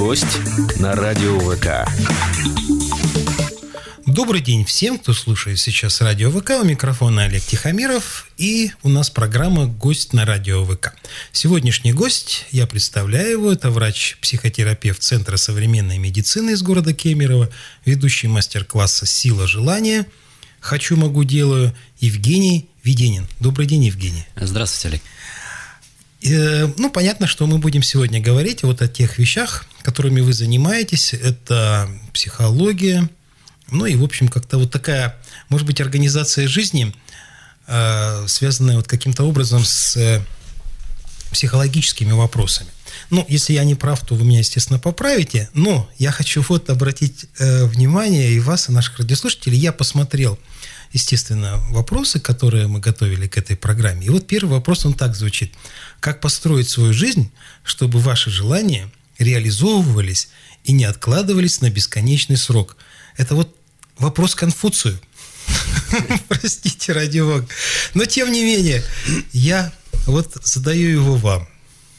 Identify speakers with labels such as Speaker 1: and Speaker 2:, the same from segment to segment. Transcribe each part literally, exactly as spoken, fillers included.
Speaker 1: Гость на радио ВК.
Speaker 2: Добрый день всем, кто слушает сейчас радио ВК. У микрофона Олег Тихомиров. И у нас программа «Гость на радио ВК». Сегодняшний гость, я представляю его, это врач-психотерапевт Центра современной медицины из города Кемерово, ведущий мастер-класса «Сила желания. Хочу, могу, делаю» Евгений Веденин. Добрый день, Евгений.
Speaker 3: Здравствуйте, Олег.
Speaker 2: Э, ну, понятно, что мы будем сегодня говорить вот о тех вещах, которыми вы занимаетесь. Это психология. Ну и, в общем, как-то вот такая, может быть, организация жизни, э, связанная вот каким-то образом с э, психологическими вопросами. Ну, если я не прав, то вы меня, естественно, поправите. Но я хочу вот обратить э, внимание и вас, и наших радиослушателей. Я посмотрел, естественно, вопросы, которые мы готовили к этой программе. И вот первый вопрос, он так звучит. Как построить свою жизнь, чтобы ваши желания реализовывались и не откладывались на бесконечный срок? Это вот вопрос Конфуцию. Простите, ради бога. Но, тем не менее, я вот задаю его вам.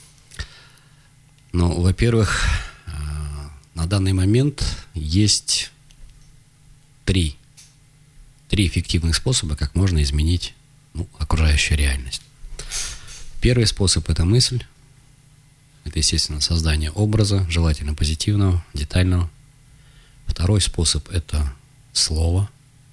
Speaker 3: Ну, во-первых, на данный момент есть три, три эффективных способа, как можно изменить ну, окружающую реальность. Первый способ – это мысль. Это, естественно, создание образа, желательно позитивного, детального. Второй способ – это слово.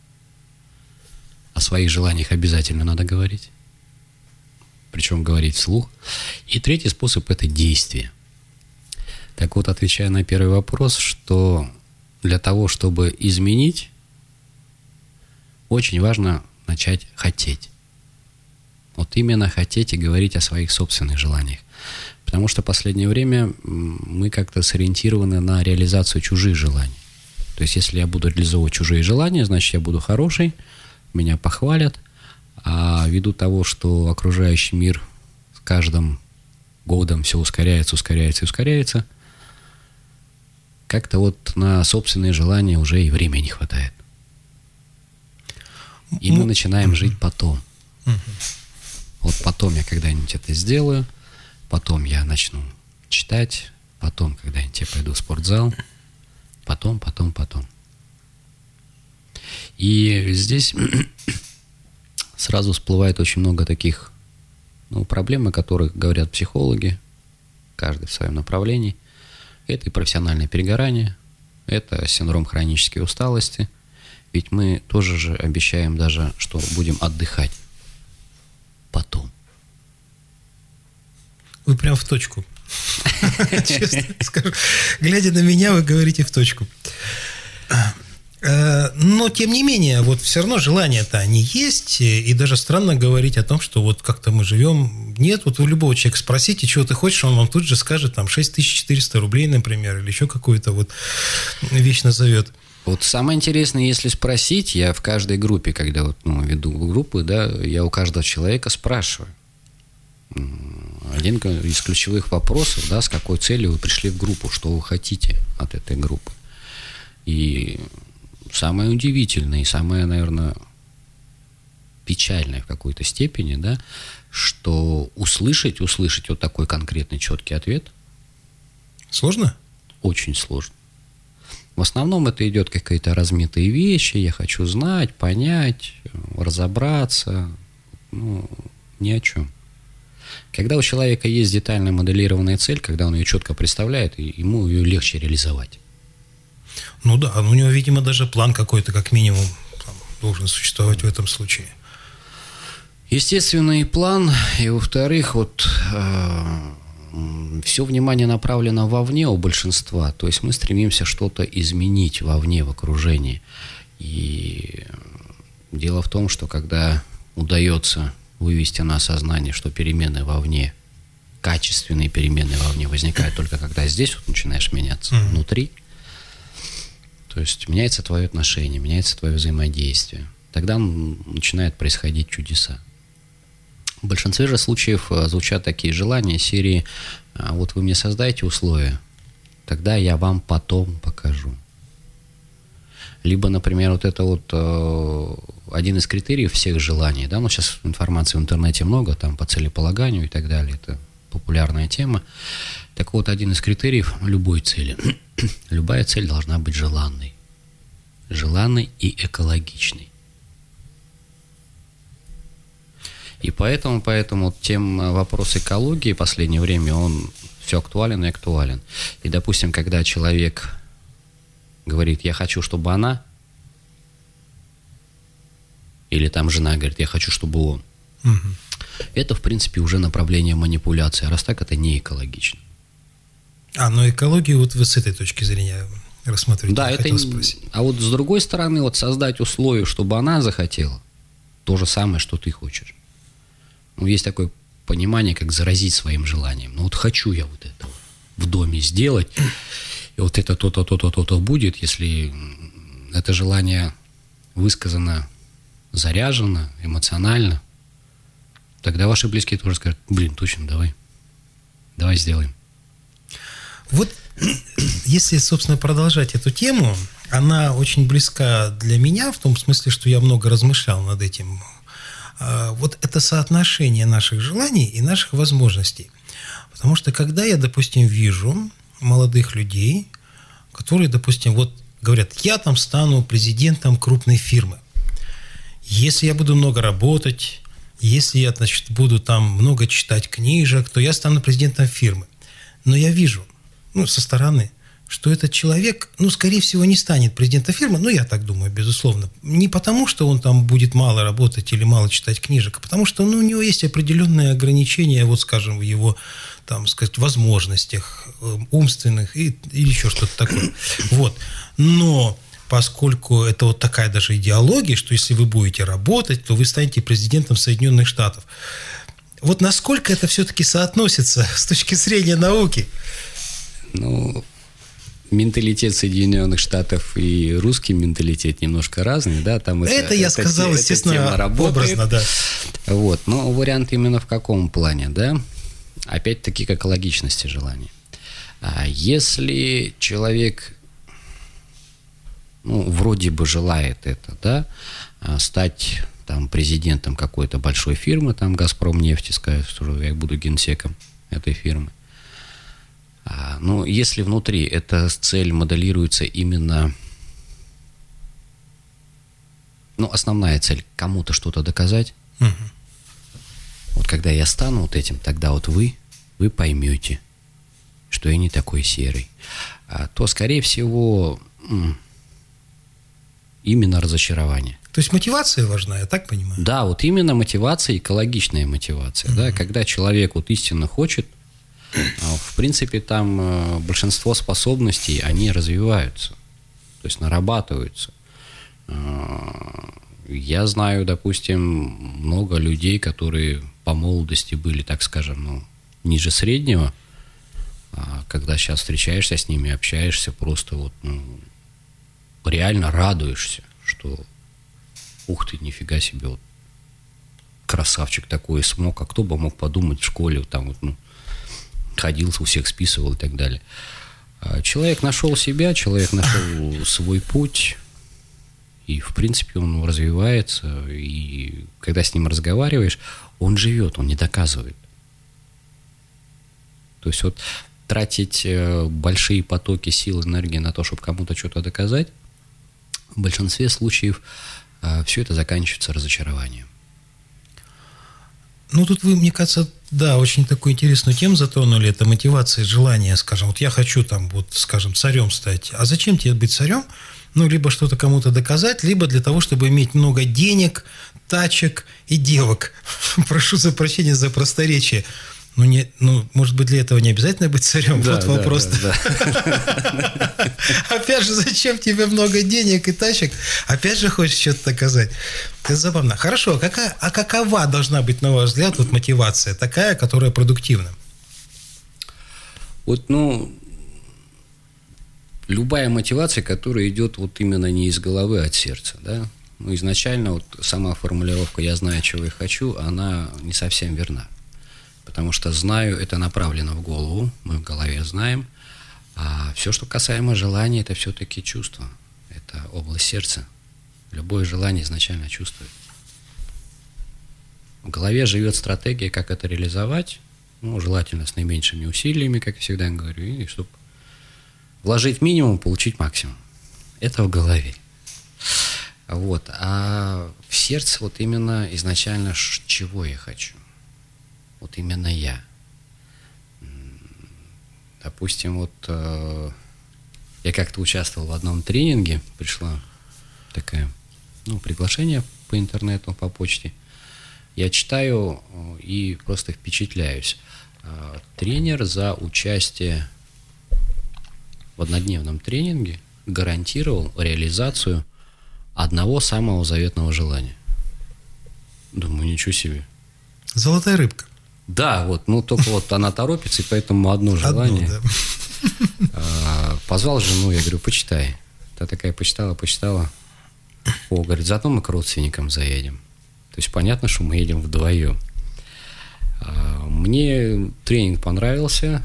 Speaker 3: О своих желаниях обязательно надо говорить. Причем говорить вслух. И третий способ – это действие. Так вот, отвечая на первый вопрос, что для того, чтобы изменить, очень важно начать хотеть. Вот именно хотеть и говорить о своих собственных желаниях. Потому что в последнее время мы как-то сориентированы на реализацию чужих желаний. То есть, если я буду реализовывать чужие желания, значит, я буду хороший, меня похвалят. А ввиду того, что окружающий мир с каждым годом все ускоряется, ускоряется и ускоряется, как-то вот на собственные желания уже и времени не хватает. И мы начинаем жить потом. Вот потом я когда-нибудь это сделаю, потом я начну читать, потом когда-нибудь я пойду в спортзал, потом, потом, потом. И здесь сразу всплывает очень много таких ну, проблем, о которых говорят психологи, каждый в своем направлении. Это и профессиональное перегорание, это синдром хронической усталости. Ведь мы тоже же обещаем даже, что будем отдыхать потом.
Speaker 2: Вы прям в точку. Честно скажу. Глядя на меня, вы говорите в точку. Но, тем не менее, вот все равно желания-то они есть, и даже странно говорить о том, что вот как-то мы живем. Нет, вот у любого человека спросите, чего ты хочешь, он вам тут же скажет там шесть тысяч четыреста рублей, например, или еще какую-то вот вещь назовет.
Speaker 3: Вот самое интересное, если спросить, я в каждой группе, когда вот, ну, веду группы, да, я у каждого человека спрашиваю. Один из ключевых вопросов, да, с какой целью вы пришли в группу, что вы хотите от этой группы. И самое удивительное и самое, наверное, печальное в какой-то степени, да, что услышать, услышать вот такой конкретный четкий ответ
Speaker 2: сложно?
Speaker 3: Очень сложно. В основном это идет какие-то размытые вещи, я хочу знать, понять, разобраться, ну, ни о чем. Когда у человека есть детально моделированная цель, когда он ее четко представляет, ему ее легче реализовать.
Speaker 2: Ну да, у него, видимо, даже план какой-то, как минимум, там, должен существовать в этом случае.
Speaker 3: Естественный план, и во-вторых, вот э, все внимание направлено вовне у большинства, то есть мы стремимся что-то изменить вовне, в окружении. И дело в том, что когда удается вывести на сознание, что перемены вовне, качественные перемены вовне возникают только когда здесь вот начинаешь меняться mm-hmm. внутри, то есть меняется твое отношение, меняется твое взаимодействие, тогда начинают происходить чудеса. В большинстве же случаев звучат такие желания серии «Вот вы мне создайте условия, тогда я вам потом покажу». Либо, например, вот это вот э, один из критериев всех желаний, да, ну сейчас информации в интернете много, там по целеполаганию и так далее, это популярная тема. Так вот, один из критериев любой цели. Любая цель должна быть желанной. Желанной и экологичной. И поэтому, поэтому тем вопрос экологии в последнее время, он все актуален и актуален. И, допустим, когда человек говорит, я хочу, чтобы она, или там жена говорит, я хочу, чтобы он, угу. это, в принципе, уже направление манипуляции. А раз так, это не экологично.
Speaker 2: А, но экологию вот вы с этой точки зрения рассматриваете?
Speaker 3: Да, это... А вот с другой стороны, вот создать условия, чтобы она захотела, то же самое, что ты хочешь. Ну, есть такое понимание, как заразить своим желанием. Ну, вот хочу я вот это в доме сделать, и вот это то-то, то-то, то-то будет, если это желание высказано, заряжено, эмоционально, тогда ваши близкие тоже скажут, блин, точно, давай, давай сделаем.
Speaker 2: Вот если, собственно, продолжать эту тему, она очень близка для меня, в том смысле, что я много размышлял над этим. Вот это соотношение наших желаний и наших возможностей. Потому что когда я, допустим, вижу молодых людей, которые, допустим, вот говорят, я там стану президентом крупной фирмы. Если я буду много работать, если я, значит, буду там много читать книжек, то я стану президентом фирмы. Но я вижу, ну, со стороны, что этот человек, ну, скорее всего, не станет президентом фирмы, ну, я так думаю, безусловно. Не потому, что он там будет мало работать или мало читать книжек, а потому что, ну, у него есть определенные ограничения, вот, скажем, в его, там, сказать, возможностях умственных и, или еще что-то такое. Вот. Но поскольку это вот такая даже идеология, что если вы будете работать, то вы станете президентом Соединенных Штатов. Вот насколько это все-таки соотносится с точки зрения науки?
Speaker 3: Ну... Менталитет Соединенных Штатов и русский менталитет немножко разный, да, там это,
Speaker 2: это я
Speaker 3: это,
Speaker 2: сказал,
Speaker 3: это
Speaker 2: естественно, образно, да.
Speaker 3: Вот, но вариант именно в каком плане, да? Опять-таки к экологичности желания. А если человек, ну, вроде бы желает это, да, стать там президентом какой-то большой фирмы, там Газпромнефти, сказать, что я буду генсеком этой фирмы. Но если внутри эта цель моделируется именно, ну, основная цель кому-то что-то доказать, угу. Вот когда я стану вот этим, тогда вот вы, вы поймете, что я не такой серый, то, скорее всего, именно разочарование.
Speaker 2: То есть мотивация важна, я так понимаю?
Speaker 3: Да, вот именно мотивация, экологичная мотивация, угу. Да, когда человек вот истинно хочет. В принципе, там большинство способностей, они развиваются, то есть нарабатываются. Я знаю, допустим, много людей, которые по молодости были, так скажем, ну, ниже среднего, а когда сейчас встречаешься с ними, общаешься, просто вот, ну, реально радуешься, что ух ты, нифига себе, вот, красавчик такой смог, а кто бы мог подумать в школе, там вот, ну, ходил, у всех списывал и так далее. Человек нашел себя, человек нашел свой путь, и, в принципе, он развивается, и когда с ним разговариваешь, он живет, он не доказывает. То есть вот тратить большие потоки сил, энергии на то, чтобы кому-то что-то доказать, в большинстве случаев все это заканчивается разочарованием.
Speaker 2: Ну, тут вы, мне кажется, да, очень такую интересную тему затронули, это мотивация, желание, скажем, вот я хочу там, вот, скажем, царем стать, а зачем тебе быть царем? Ну, либо что-то кому-то доказать, либо для того, чтобы иметь много денег, тачек и девок. Прошу за прощения за просторечие. Ну, не, ну, может быть, для этого не обязательно быть царем? Да, вот да, вопрос. Да, да. Опять же, зачем тебе много денег и тачек? Опять же, хочешь что-то доказать? Это забавно. Хорошо, а, какая, а какова должна быть, на ваш взгляд, вот мотивация такая, которая продуктивна?
Speaker 3: Вот, ну, любая мотивация, которая идет вот именно не из головы, а от сердца, да? Ну, изначально вот сама формулировка «я знаю, чего я хочу», она не совсем верна. Потому что знаю, это направлено в голову, мы в голове знаем. А все, что касаемо желания, это все-таки чувство. Это область сердца. Любое желание изначально чувствует. В голове живет стратегия, как это реализовать. ну, желательно с наименьшими усилиями, как я всегда говорю, и чтобы вложить минимум, получить максимум. Это в голове. Вот. А в сердце вот именно изначально чего я хочу? Вот именно я. Допустим, вот э, я как-то участвовал в одном тренинге, пришло такое, ну, приглашение по интернету, по почте. Я читаю и просто впечатляюсь. Э, тренер за участие в однодневном тренинге гарантировал реализацию одного самого заветного желания. Думаю, ничего себе.
Speaker 2: Золотая рыбка.
Speaker 3: Да, вот, ну только вот она торопится, и поэтому одно желание.
Speaker 2: Одно, да.
Speaker 3: А, позвал жену, я говорю, почитай. Та такая почитала, почитала. О, говорит, зато мы к родственникам заедем. То есть понятно, что мы едем вдвоем. А, мне тренинг понравился.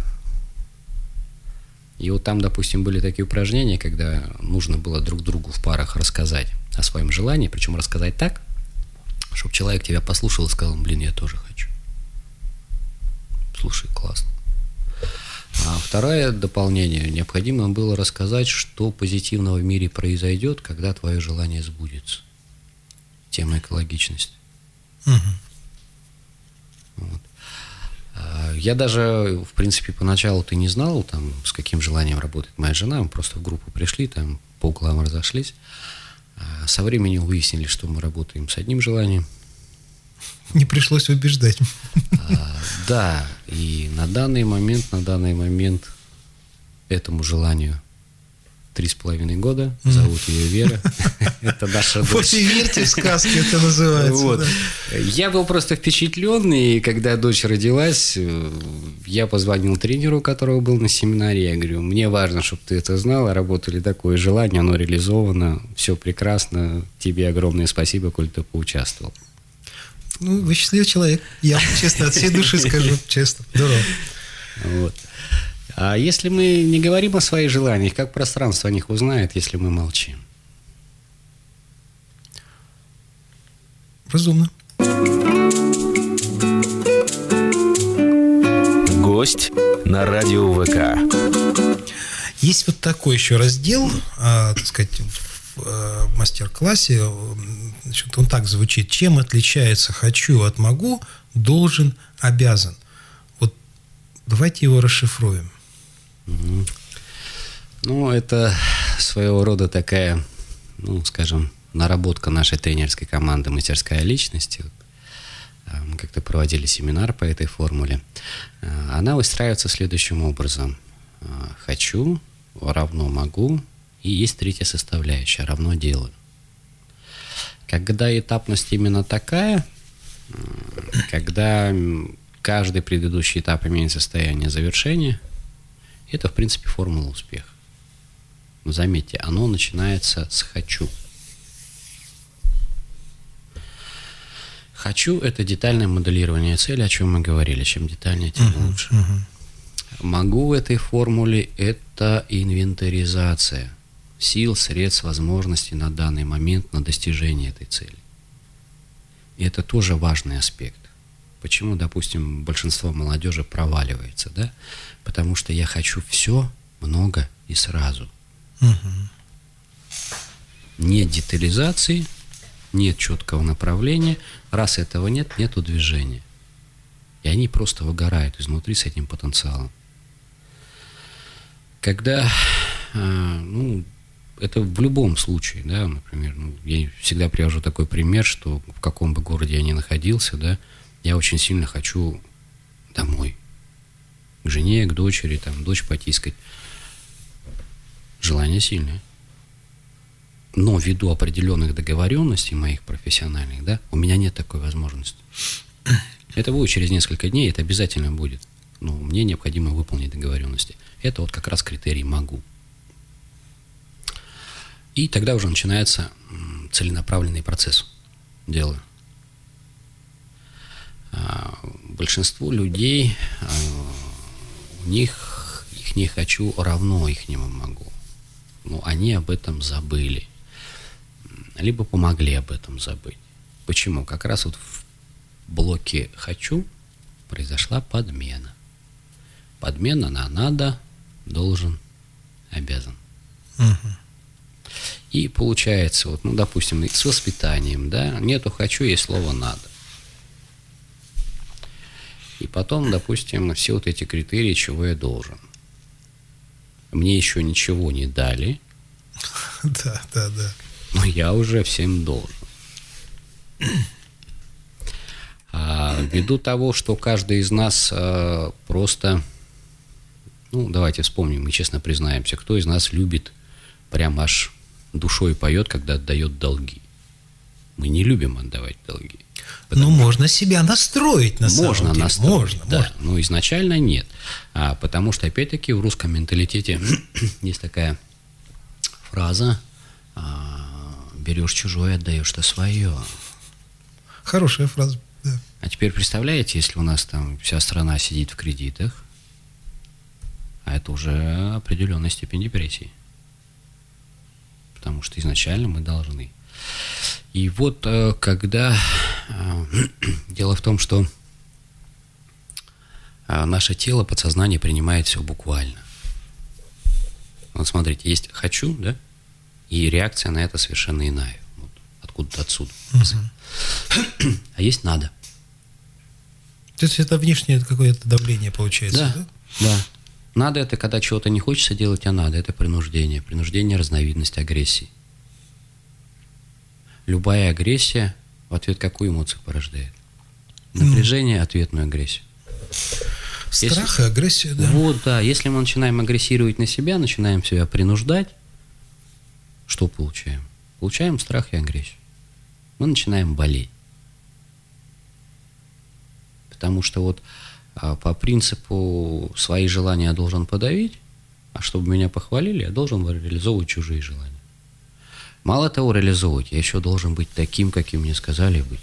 Speaker 3: И вот там, допустим, были такие упражнения, когда нужно было друг другу в парах рассказать о своем желании, причем рассказать так, чтобы человек тебя послушал и сказал, блин, я тоже хочу. Слушай, классно. А второе дополнение. Необходимо было рассказать, что позитивного в мире произойдет, когда твое желание сбудется. Тема экологичности.
Speaker 2: Угу.
Speaker 3: Вот. Я даже, в принципе, поначалу-то не знал, там, с каким желанием работает моя жена. Мы просто в группу пришли, там по углам разошлись. А со временем выяснили, что мы работаем с одним желанием.
Speaker 2: Не пришлось убеждать.
Speaker 3: А, да, и на данный момент, на данный момент этому желанию три с половиной года. Mm. Зовут ее Вера. Это наша дочь.
Speaker 2: Вот и верьте в сказки, это называется.
Speaker 3: Вот. Да. Я был просто впечатлен, и когда дочь родилась, я позвонил тренеру, у которого был на семинаре. Я говорю, мне важно, чтобы ты это знала, работали такое желание, оно реализовано, все прекрасно. Тебе огромное спасибо, коль ты поучаствовал.
Speaker 2: Ну, вы счастливый человек. Я честно, от всей души скажу, честно. Здорово.
Speaker 3: Вот. А если мы не говорим о своих желаниях, как пространство о них узнает, если мы молчим?
Speaker 2: Разумно.
Speaker 1: Гость на радио ВК.
Speaker 2: Есть вот такой еще раздел, а, так сказать, в а, мастер-классе. Значит, он так звучит. Чем отличается «хочу» от «могу», «должен», «обязан». Вот давайте его расшифруем.
Speaker 3: Угу. Ну, это своего рода такая, ну, скажем, наработка нашей тренерской команды «Мастерская личности». Мы как-то проводили семинар по этой формуле. Она выстраивается следующим образом. «Хочу» равно «могу», и есть третья составляющая «равно делаю». Когда этапность именно такая, когда каждый предыдущий этап имеет состояние завершения, это, в принципе, формула успеха. Но заметьте, оно начинается с «хочу». «Хочу» — это детальное моделирование цели, о чем мы говорили. Чем детальнее, тем uh-huh, лучше. Uh-huh. «Могу» в этой формуле — это инвентаризация сил, средств, возможностей на данный момент на достижение этой цели. И это тоже важный аспект. Почему, допустим, большинство молодежи проваливается, да? Потому что я хочу все, много и сразу.
Speaker 2: Угу.
Speaker 3: Нет детализации, нет четкого направления. Раз этого нет, нету движения. И они просто выгорают изнутри с этим потенциалом. Когда, ну, это в любом случае, да, например, ну, я всегда привожу такой пример, что в каком бы городе я ни находился, да, я очень сильно хочу домой. К жене, к дочери, там, дочь потискать. Желание сильное. Но ввиду определенных договоренностей моих профессиональных, да, у меня нет такой возможности. Это будет через несколько дней, это обязательно будет. Но мне необходимо выполнить договоренности. Это вот как раз критерий «могу». И тогда уже начинается целенаправленный процесс дела. Большинству людей, у них их не «хочу» равно ихнему «могу». Но они об этом забыли. Либо помогли об этом забыть. Почему? Как раз вот в блоке «хочу» произошла подмена. Подмена на надо, должен, обязан.
Speaker 2: Угу.
Speaker 3: И получается, вот, ну, допустим, с воспитанием, да, нету хочу, есть слово надо. И потом, допустим, все вот эти критерии, чего я должен. Мне еще ничего не дали.
Speaker 2: Да, да, да.
Speaker 3: Но я уже всем должен. А ввиду того, что каждый из нас а, просто, ну, давайте вспомним, мы честно признаемся, кто из нас любит, прям аж душой поет, когда отдает долги. Мы не любим отдавать долги.
Speaker 2: Ну, можно себя настроить, на
Speaker 3: можно
Speaker 2: самом деле.
Speaker 3: Настроить,
Speaker 2: можно,
Speaker 3: да.
Speaker 2: можно.
Speaker 3: Но изначально нет. А, потому что, опять-таки, в русском менталитете есть такая фраза: а, берешь чужое, отдаешь-то свое.
Speaker 2: Хорошая фраза, да.
Speaker 3: А теперь представляете, если у нас там вся страна сидит в кредитах, а это уже определенная степень депрессии. Потому что изначально мы должны. И вот когда... Дело в том, что наше тело, подсознание принимает все буквально. Вот смотрите, есть «хочу», да? И реакция на это совершенно иная. Вот, откуда-то отсюда. Uh-huh. А есть «надо».
Speaker 2: То есть это внешнее какое-то давление получается, да?
Speaker 3: Да, да. Надо — это когда чего-то не хочется делать, а надо — это принуждение. Принуждение — разновидность агрессии. Любая агрессия в ответ какую эмоцию порождает? Напряжение, mm. ответную агрессию.
Speaker 2: Страх
Speaker 3: если,
Speaker 2: и агрессия, да.
Speaker 3: Вот, да. Если мы начинаем агрессировать на себя, начинаем себя принуждать, что получаем? Получаем страх и агрессию. Мы начинаем болеть. Потому что вот а, по принципу свои желания я должен подавить, а чтобы меня похвалили, я должен реализовывать чужие желания. Мало того, реализовывать, я еще должен быть таким, каким мне сказали быть.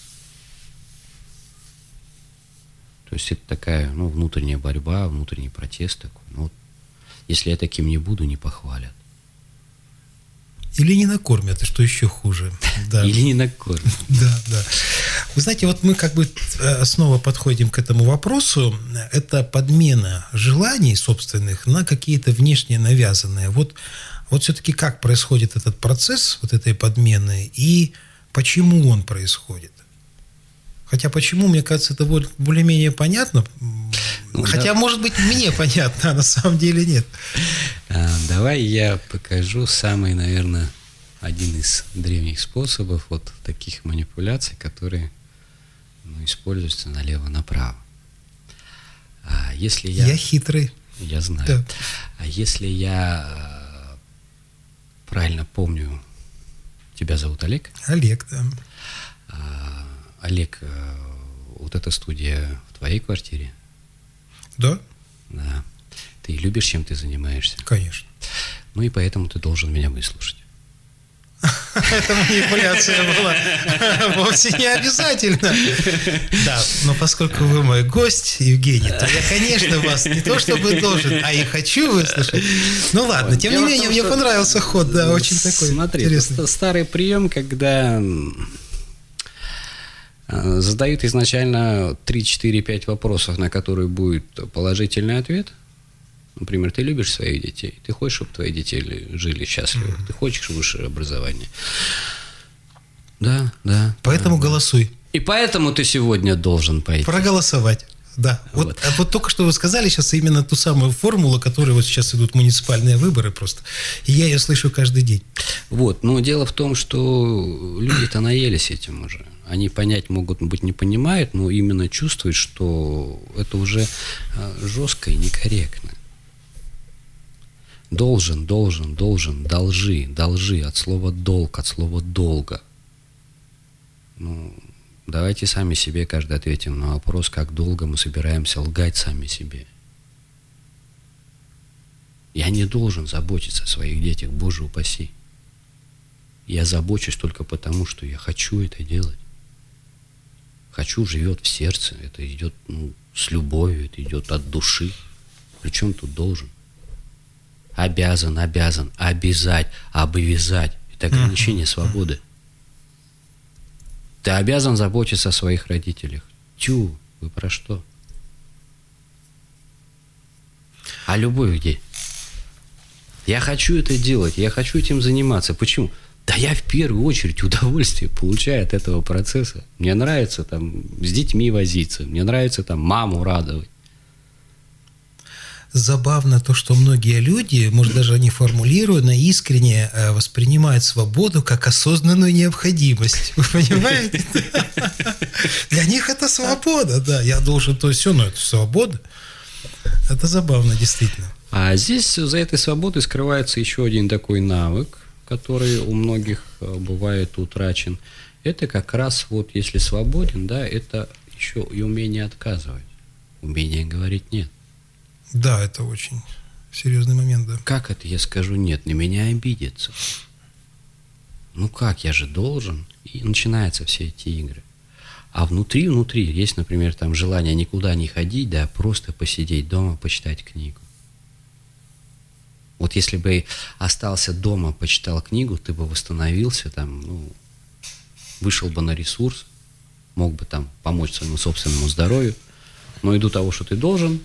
Speaker 3: То есть это такая, ну, внутренняя борьба, внутренний протест такой. Ну, вот, если я таким не буду, не похвалят.
Speaker 2: Или не накормят, и что еще хуже. Да.
Speaker 3: Или не накормят.
Speaker 2: Да, да. Вы знаете, вот мы как бы снова подходим к этому вопросу. Это подмена желаний собственных на какие-то внешние навязанные. Вот, вот все-таки как происходит этот процесс вот этой подмены и почему он происходит? Хотя почему, мне кажется, это более-менее понятно. Ну, Хотя, да. может быть, мне понятно, а на самом деле нет.
Speaker 3: А, давай я покажу самый, наверное, один из древних способов вот таких манипуляций, которые, ну, используются налево-направо. А если я...
Speaker 2: Я хитрый.
Speaker 3: Я знаю.
Speaker 2: Да.
Speaker 3: А если я правильно помню, тебя зовут Олег?
Speaker 2: Олег, да.
Speaker 3: А, Олег, вот эта студия в твоей квартире?
Speaker 2: Да.
Speaker 3: Да. Ты любишь, чем ты занимаешься?
Speaker 2: Конечно.
Speaker 3: Ну и поэтому ты должен меня выслушать.
Speaker 2: Это манипуляция была вовсе не обязательно. Да, но поскольку вы мой гость, Евгений, то я, конечно, вас не то чтобы должен, а и хочу выслушать. Ну ладно, тем не менее, мне понравился ход, да, очень такой интересный.
Speaker 3: Смотри, старый прием, когда задают изначально три, четыре, пять вопросов, на которые будет положительный ответ. Например, ты любишь своих детей, ты хочешь, чтобы твои дети жили счастливо, mm-hmm. ты хочешь высшее образование. Да, да.
Speaker 2: Поэтому
Speaker 3: да,
Speaker 2: голосуй.
Speaker 3: Да. И поэтому ты сегодня должен пойти.
Speaker 2: Проголосовать. Да. Вот. Вот, вот только что вы сказали сейчас именно ту самую формулу, которой вот сейчас идут муниципальные выборы просто. И я ее слышу каждый день.
Speaker 3: Вот. Но дело в том, что люди-то наелись этим уже. Они понять могут быть не понимают, но именно чувствуют, что это уже жестко и некорректно. Должен, должен, должен, должи, должи, от слова долг, от слова долга. Ну, давайте сами себе каждый ответим на вопрос, как долго мы собираемся лгать сами себе. Я не должен заботиться о своих детях, Боже упаси. Я забочусь только потому, что я хочу это делать. Хочу живет в сердце, это идет, ну, с любовью, это идет от души. Причем тут должен? Обязан, обязан, обязать, обвязать. Это ограничение свободы. Ты обязан заботиться о своих родителях. Тю, вы про что? А любовь где? Я хочу это делать, я хочу этим заниматься. Почему? Да я в первую очередь удовольствие получаю от этого процесса. Мне нравится там с детьми возиться, мне нравится там маму радовать.
Speaker 2: Забавно то, что многие люди, может, даже не формулируя, но искренне воспринимают свободу как осознанную необходимость. Вы понимаете? Для них это свобода, да. Я должен то все, но это свобода. Это забавно, действительно.
Speaker 3: А здесь за этой свободой скрывается еще один такой навык, который у многих бывает утрачен. Это как раз вот, если свободен, да, это еще и умение отказывать. Умение говорить «нет».
Speaker 2: Да, это очень серьезный момент, да.
Speaker 3: Как это я скажу «нет», на меня обидятся? Ну как, я же должен. И начинаются все эти игры. А внутри, внутри есть, например, там желание никуда не ходить, да, просто посидеть дома, почитать книгу. Вот если бы остался дома, почитал книгу, ты бы восстановился, там, ну, вышел бы на ресурс, мог бы там помочь своему собственному здоровью. Но ввиду того, что ты должен,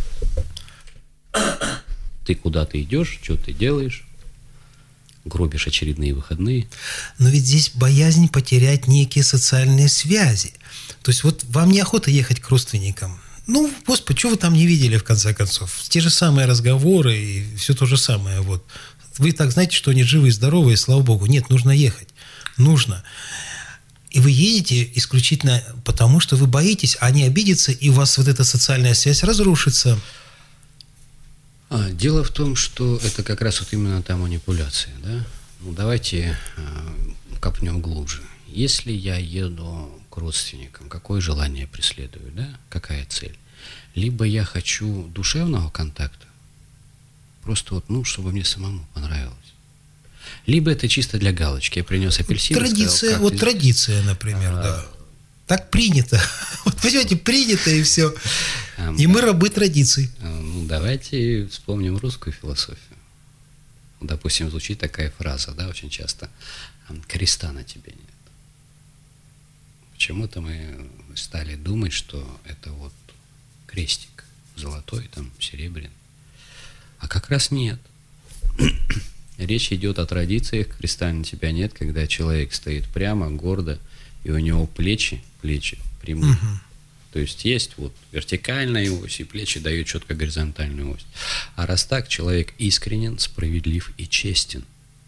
Speaker 3: ты куда-то идешь, что ты делаешь, гробишь очередные выходные.
Speaker 2: Но ведь здесь боязнь потерять некие социальные связи. То есть вот вам неохота ехать к родственникам. Ну, Господи, что вы там не видели, в конце концов? Те же самые разговоры и все то же самое. Вот. Вы так знаете, что они живы и здоровы, и слава Богу. Нет, нужно ехать. Нужно. И вы едете исключительно потому, что вы боитесь, а они обидятся, и у вас вот эта социальная связь разрушится.
Speaker 3: А, дело в том, что это как раз вот именно та манипуляция, да? Ну, давайте э, копнем глубже. Если я еду к родственникам, какое желание преследую, да? Какая цель? Либо я хочу душевного контакта, просто вот, ну, чтобы мне самому понравилось. Либо это чисто для галочки. Я принес апельсин.
Speaker 2: Традиция,
Speaker 3: сказал,
Speaker 2: вот
Speaker 3: ты...
Speaker 2: традиция, например, а... да. Так принято. Вот, понимаете, принято и все. А, и да. Мы рабы традиций.
Speaker 3: Ну, давайте вспомним русскую философию. Допустим, звучит такая фраза, да, очень часто. Креста на тебе нет. Почему-то мы стали думать, что это вот крестик золотой, там, серебряный. А как раз нет. Речь идет о традициях, креста на тебя нет, когда человек стоит прямо, гордо, и у него плечи, плечи прямые. Угу. То есть есть вот вертикальная ось, и плечи дают четко горизонтальную ось. А раз так, человек искренен, справедлив и честен.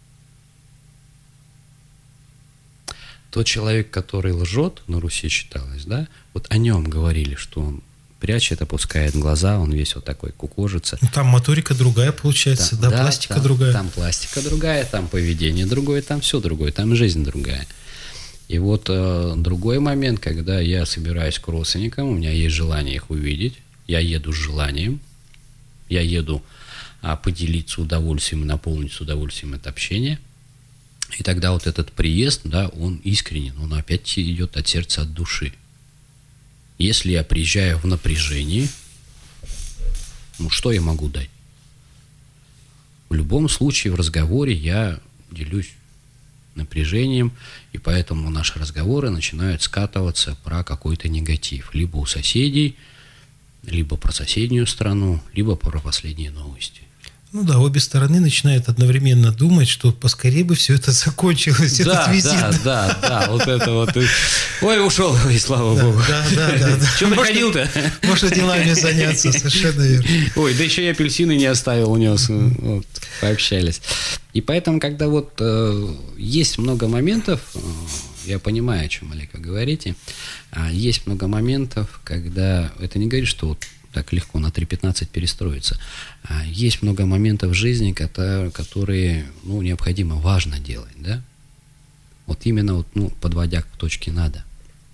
Speaker 3: Тот человек, который лжет, на Руси считалось, да, вот о нем говорили, что он прячет, опускает глаза, он весь вот такой кукожится.
Speaker 2: Там моторика другая получается, да, да, пластика
Speaker 3: там,
Speaker 2: другая.
Speaker 3: Там пластика другая, там поведение другое, там все другое, там жизнь другая. И вот э, другой момент, когда я собираюсь к родственникам, у меня есть желание их увидеть, я еду с желанием, я еду а, поделиться удовольствием и наполнить удовольствием это общение. И тогда вот этот приезд, да, он искренен, он опять идет от сердца, от души. Если я приезжаю в напряжении, ну что я могу дать? В любом случае в разговоре я делюсь напряжением, и поэтому наши разговоры начинают скатываться про какой-то негатив. Либо у соседей, либо про соседнюю страну, либо про последние новости.
Speaker 2: Ну да, обе стороны начинают одновременно думать, что поскорее бы все это закончилось,
Speaker 3: да,
Speaker 2: этот визит.
Speaker 3: Да, да, да, вот это вот. Ой, ушел, и слава
Speaker 2: да,
Speaker 3: богу.
Speaker 2: Да, да, да. да.
Speaker 3: Что находил-то?
Speaker 2: Можно делами заняться, совершенно верно.
Speaker 3: Ой, да еще и апельсины не оставил, унес. Вот, пообщались. И поэтому, когда вот э, есть много моментов, э, я понимаю, о чем, Олег, вы говорите, э, есть много моментов, когда это не говорит, что вот так легко на три пятнадцать перестроиться. А есть много моментов в жизни, которые, которые ну, необходимо, важно делать, да? Вот именно вот, ну, подводя к точке «надо».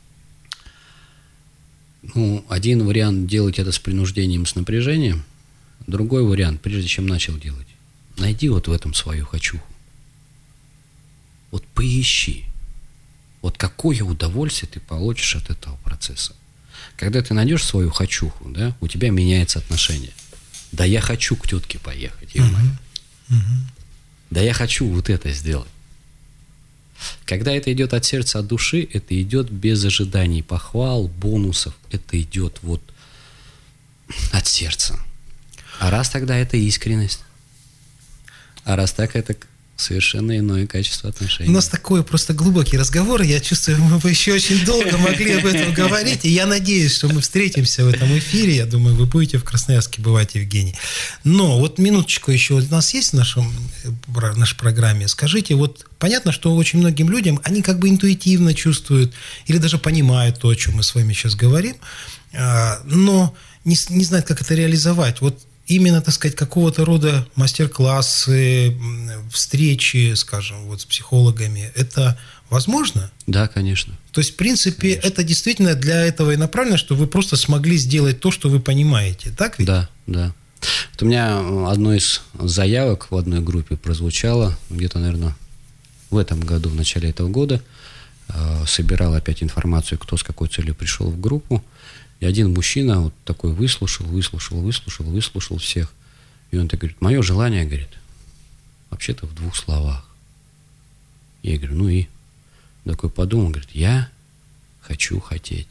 Speaker 3: Ну, один вариант делать это с принуждением, с напряжением, другой вариант, прежде чем начал делать, найди вот в этом свою хочуху. Вот поищи. Вот какое удовольствие ты получишь от этого процесса. Когда ты найдешь свою хочуху, да, у тебя меняется отношение. Да я хочу к тетке поехать, uh-huh. Uh-huh. Да я хочу вот это сделать. Когда это идет от сердца, от души, это идет без ожиданий похвал, бонусов. Это идет вот от сердца. А раз тогда это искренность. А раз так, это совершенно иное качество отношений.
Speaker 2: У нас такой просто глубокий разговор. Я чувствую, мы бы еще очень долго могли об этом говорить. И я надеюсь, что мы встретимся в этом эфире. Я думаю, вы будете в Красноярске бывать, Евгений. Но вот минуточку еще у нас есть в нашем, в нашей программе. Скажите, вот понятно, что очень многим людям, они как бы интуитивно чувствуют или даже понимают то, о чем мы с вами сейчас говорим, но не, не знают, как это реализовать. Вот именно, так сказать, какого-то рода мастер-классы, встречи, скажем, вот с психологами, это возможно?
Speaker 3: Да, конечно.
Speaker 2: То есть, в принципе,
Speaker 3: конечно.
Speaker 2: Это действительно для этого и направлено, что вы просто смогли сделать то, что вы понимаете, так ведь?
Speaker 3: Да, да. Вот у меня одно из заявок в одной группе прозвучало где-то, наверное, в этом году, в начале этого года. Собирал опять информацию, кто с какой целью пришел в группу. И один мужчина вот такой выслушал, выслушал, выслушал, выслушал всех. И он так говорит: мое желание, говорит, вообще-то в двух словах. Я говорю: ну и? Такой подумал, говорит: я хочу хотеть.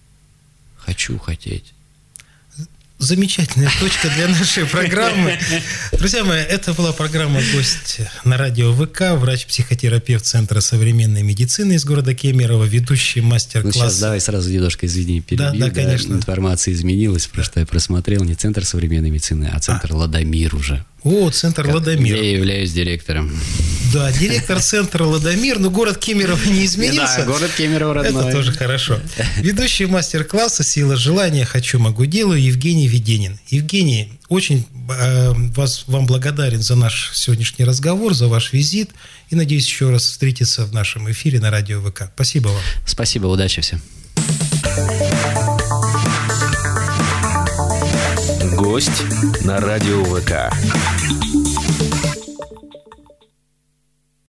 Speaker 3: Хочу хотеть.
Speaker 2: Замечательная точка для нашей программы. Друзья мои, это была программа «Гость» на радио ВК, врач-психотерапевт Центра современной медицины из города Кемерово, ведущий мастер-класс.
Speaker 3: Ну, сейчас давай сразу, дедушка, извини, перебью.
Speaker 2: Да, да, конечно.
Speaker 3: Информация изменилась, потому что я просмотрел не Центр современной медицины, а Центр а. Ладомир уже.
Speaker 2: О, Центр Ладомир.
Speaker 3: Я являюсь директором.
Speaker 2: Да, директор Центра Ладомир, но город Кемерово не изменился.
Speaker 3: Да, город Кемерово родной.
Speaker 2: Это тоже хорошо. Ведущий мастер-класса «Сила желания. Хочу, могу, делаю» Евгений Веденин. Евгений, очень э, вас, вам благодарен за наш сегодняшний разговор, за ваш визит. И надеюсь еще раз встретиться в нашем эфире на радио ВК. Спасибо вам.
Speaker 3: Спасибо, удачи всем.
Speaker 1: Гость на радио ВК.